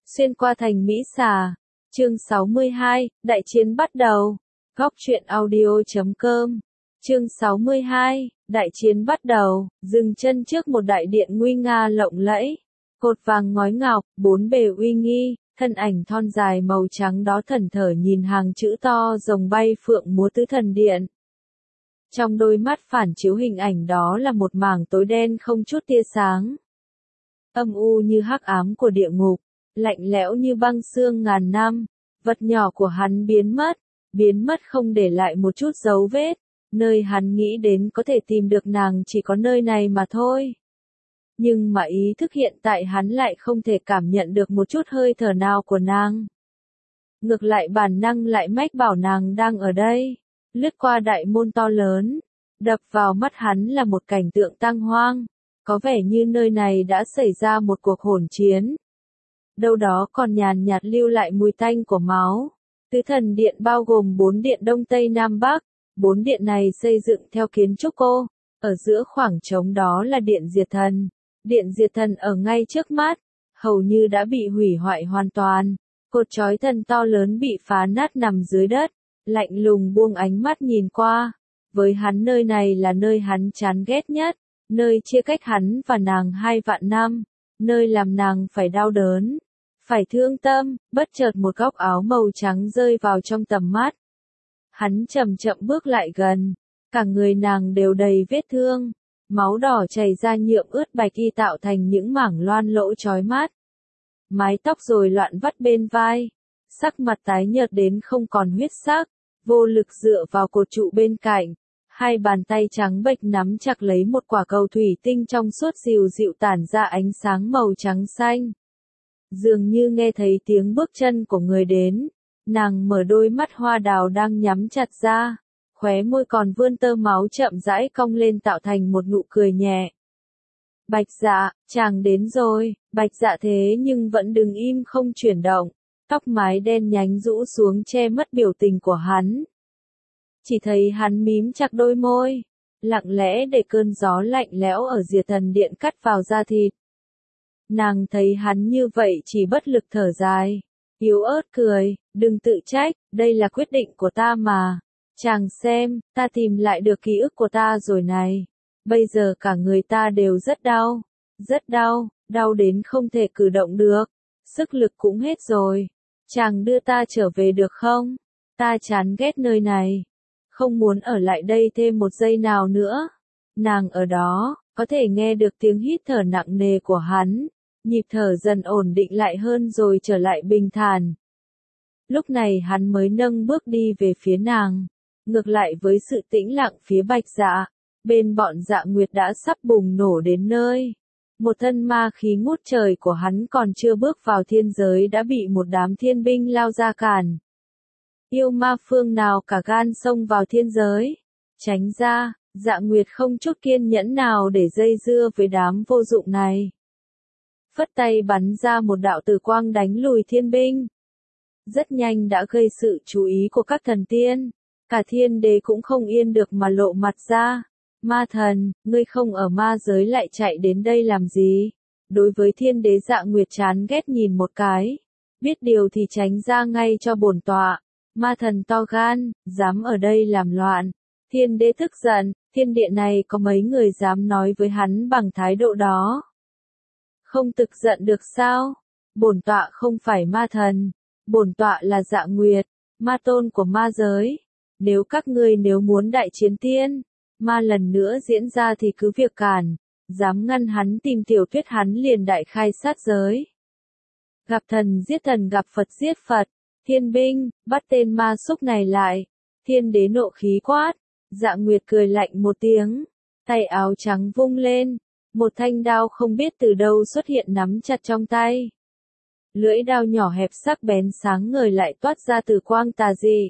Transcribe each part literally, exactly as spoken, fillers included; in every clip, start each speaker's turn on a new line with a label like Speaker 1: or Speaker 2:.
Speaker 1: Xuyên qua thành Mỹ Xà. Chương sáu mươi hai, đại chiến bắt đầu. Góc truyện audio chấm com. Chương sáu mươi hai, đại chiến bắt đầu, dừng chân trước một đại điện nguy nga lộng lẫy. Cột vàng ngói ngọc, bốn bề uy nghi, thân ảnh thon dài màu trắng đó thần thở nhìn hàng chữ to rồng bay phượng múa tứ thần điện. Trong đôi mắt phản chiếu hình ảnh đó là một mảng tối đen không chút tia sáng. Âm u như hắc ám của địa ngục, lạnh lẽo như băng xương ngàn năm. Vật nhỏ của hắn biến mất, biến mất không để lại một chút dấu vết. Nơi hắn nghĩ đến có thể tìm được nàng chỉ có nơi này mà thôi. Nhưng mà ý thức hiện tại hắn lại không thể cảm nhận được một chút hơi thở nào của nàng. Ngược lại bản năng lại mách bảo nàng đang ở đây. Lướt qua đại môn to lớn, đập vào mắt hắn là một cảnh tượng tang hoang. Có vẻ như nơi này đã xảy ra một cuộc hỗn chiến. Đâu đó còn nhàn nhạt lưu lại mùi tanh của máu. Tứ thần điện bao gồm bốn điện Đông Tây Nam Bắc. Bốn điện này xây dựng theo kiến trúc cô. Ở giữa khoảng trống đó là điện diệt thần. Điện diệt thần ở ngay trước mắt, hầu như đã bị hủy hoại hoàn toàn. Cột chói thần to lớn bị phá nát nằm dưới đất, lạnh lùng buông ánh mắt nhìn qua. Với hắn nơi này là nơi hắn chán ghét nhất, nơi chia cách hắn và nàng hai vạn năm, nơi làm nàng phải đau đớn, phải thương tâm. Bất chợt một góc áo màu trắng rơi vào trong tầm mắt. Hắn chậm chậm bước lại gần, cả người nàng đều đầy vết thương. Máu đỏ chảy ra nhuộm ướt bạch y tạo thành những mảng loan lỗ chói mắt. Mái tóc rối loạn vắt bên vai. Sắc mặt tái nhợt đến không còn huyết sắc. Vô lực dựa vào cột trụ bên cạnh. Hai bàn tay trắng bệch nắm chặt lấy một quả cầu thủy tinh trong suốt dịu dịu tản ra ánh sáng màu trắng xanh. Dường như nghe thấy tiếng bước chân của người đến. Nàng mở đôi mắt hoa đào đang nhắm chặt ra. Khóe môi còn vươn tơ máu chậm rãi cong lên tạo thành một nụ cười nhẹ. Bạch Dạ, chàng đến rồi. Bạch Dạ thế nhưng vẫn đứng im không chuyển động. Tóc mái đen nhánh rũ xuống che mất biểu tình của hắn. Chỉ thấy hắn mím chặt đôi môi, lặng lẽ để cơn gió lạnh lẽo ở diệt thần điện cắt vào da thịt. Nàng thấy hắn như vậy chỉ bất lực thở dài, yếu ớt cười, đừng tự trách, đây là quyết định của ta mà. Chàng xem, ta tìm lại được ký ức của ta rồi này. Bây giờ cả người ta đều rất đau, rất đau, đau đến không thể cử động được, sức lực cũng hết rồi. Chàng đưa ta trở về được không? Ta chán ghét nơi này, không muốn ở lại đây thêm một giây nào nữa. Nàng ở đó, có thể nghe được tiếng hít thở nặng nề của hắn, nhịp thở dần ổn định lại hơn rồi trở lại bình thản. Lúc này hắn mới nâng bước đi về phía nàng. Ngược lại với sự tĩnh lặng phía Bạch Dạ, bên bọn Dạ Nguyệt đã sắp bùng nổ đến nơi. Một thân ma khí ngút trời của hắn còn chưa bước vào thiên giới đã bị một đám thiên binh lao ra cản. Yêu ma phương nào cả gan xông vào thiên giới. Tránh ra, Dạ Nguyệt không chút kiên nhẫn nào để dây dưa với đám vô dụng này. Phất tay bắn ra một đạo tử quang đánh lùi thiên binh. Rất nhanh đã gây sự chú ý của các thần tiên. Cả thiên đế cũng không yên được mà lộ mặt ra. Ma thần, ngươi không ở ma giới lại chạy đến đây làm gì? Đối với thiên đế Dạ Nguyệt chán ghét nhìn một cái. Biết điều thì tránh ra ngay cho bổn tọa. Ma thần to gan, dám ở đây làm loạn. Thiên đế tức giận, thiên địa này có mấy người dám nói với hắn bằng thái độ đó. Không tức giận được sao? Bổn tọa không phải ma thần. Bổn tọa là Dạ Nguyệt, ma tôn của ma giới. Nếu các ngươi nếu muốn đại chiến tiên, ma lần nữa diễn ra thì cứ việc cản, dám ngăn hắn tìm tiểu thuyết hắn liền đại khai sát giới. Gặp thần giết thần gặp Phật giết Phật, thiên binh, bắt tên ma xúc này lại, thiên đế nộ khí quát, Dạ Nguyệt cười lạnh một tiếng, tay áo trắng vung lên, một thanh đao không biết từ đâu xuất hiện nắm chặt trong tay. Lưỡi đao nhỏ hẹp sắc bén sáng ngời lại toát ra từ quang tà dị.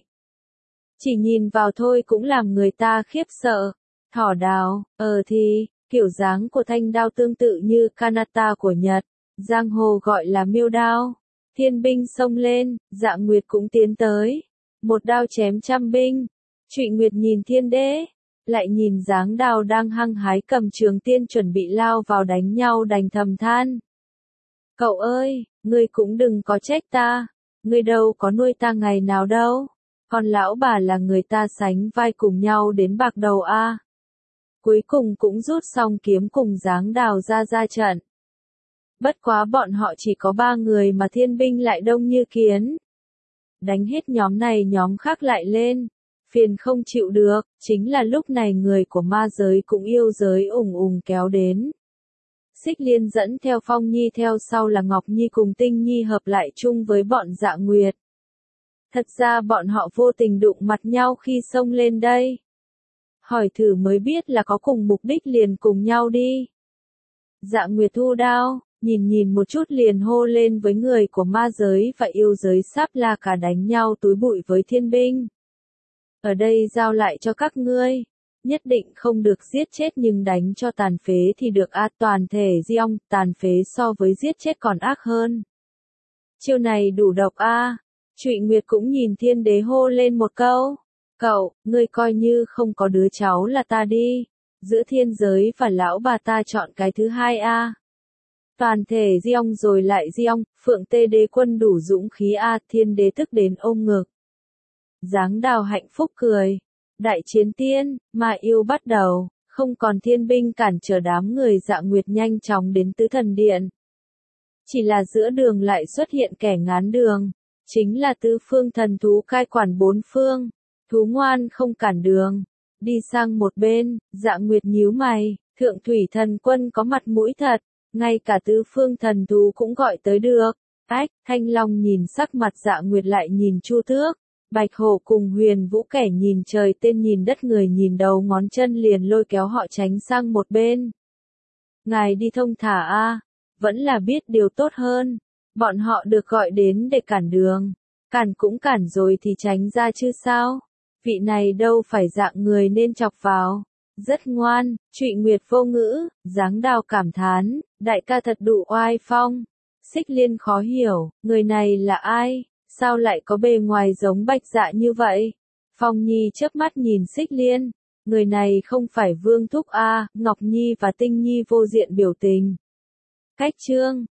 Speaker 1: Chỉ nhìn vào thôi cũng làm người ta khiếp sợ. Thỏ đào, ờ thì, kiểu dáng của thanh đao tương tự như kanata của Nhật, giang hồ gọi là miêu đao. Thiên binh xông lên, Dạ Nguyệt cũng tiến tới. Một đao chém trăm binh. Trụy Nguyệt nhìn thiên đế, lại nhìn dáng đao đang hăng hái cầm trường tiên chuẩn bị lao vào đánh nhau đành thầm than. Cậu ơi, ngươi cũng đừng có trách ta, ngươi đâu có nuôi ta ngày nào đâu, còn lão bà là người ta sánh vai cùng nhau đến bạc đầu a. Cuối cùng cũng rút xong kiếm cùng Giáng Đào ra ra trận. Bất quá bọn họ chỉ có ba người mà thiên binh lại đông như kiến. Đánh hết nhóm này nhóm khác lại lên. Phiền không chịu được, chính là lúc này người của ma giới cũng yêu giới ủng ủng kéo đến. Xích Liên dẫn theo Phong Nhi theo sau là Ngọc Nhi cùng Tinh Nhi hợp lại chung với bọn Dạ Nguyệt. Thật ra bọn họ vô tình đụng mặt nhau khi xông lên đây. Hỏi thử mới biết là có cùng mục đích liền cùng nhau đi. Dạ Nguyệt thu đao, nhìn nhìn một chút liền hô lên với người của ma giới và yêu giới sắp là cả đánh nhau túi bụi với thiên binh. Ở đây giao lại cho các ngươi, nhất định không được giết chết nhưng đánh cho tàn phế thì được a, toàn thể Diong, tàn phế so với giết chết còn ác hơn. Chiêu này đủ độc a. Trụy Nguyệt cũng nhìn Thiên Đế hô lên một câu, cậu, ngươi coi như không có đứa cháu là ta đi, giữa thiên giới và lão bà ta chọn cái thứ hai a. Toàn thể Diong rồi lại Diong, Phượng Tê Đế quân đủ dũng khí a, Thiên Đế tức đến ôm ngực. Giáng Đào hạnh phúc cười. Đại chiến tiên, mà yêu bắt đầu, không còn thiên binh cản trở đám người Dạ Nguyệt nhanh chóng đến tứ thần điện. Chỉ là giữa đường lại xuất hiện kẻ ngán đường, chính là tứ phương thần thú cai quản bốn phương. Thú ngoan không cản đường, đi sang một bên, Dạ Nguyệt nhíu mày, thượng thủy thần quân có mặt mũi thật, ngay cả tứ phương thần thú cũng gọi tới được. Ách, Thanh Long nhìn sắc mặt Dạ Nguyệt lại nhìn Chu Tước. Bạch Hổ cùng Huyền Vũ kẻ nhìn trời tên nhìn đất người nhìn đầu ngón chân liền lôi kéo họ tránh sang một bên. Ngài đi thông thả a, vẫn là biết điều tốt hơn. Bọn họ được gọi đến để cản đường. Cản cũng cản rồi thì tránh ra chứ sao. Vị này đâu phải dạng người nên chọc vào. Rất ngoan, Trụy Nguyệt vô ngữ, Giáng Đào cảm thán, đại ca thật đủ oai phong. Xích Liên khó hiểu, người này là ai? Sao lại có bề ngoài giống Bạch Dạ như vậy? Phong Nhi chớp mắt nhìn Xích Liên, người này không phải Vương Thúc a, Ngọc Nhi và Tinh Nhi vô diện biểu tình. Cách chương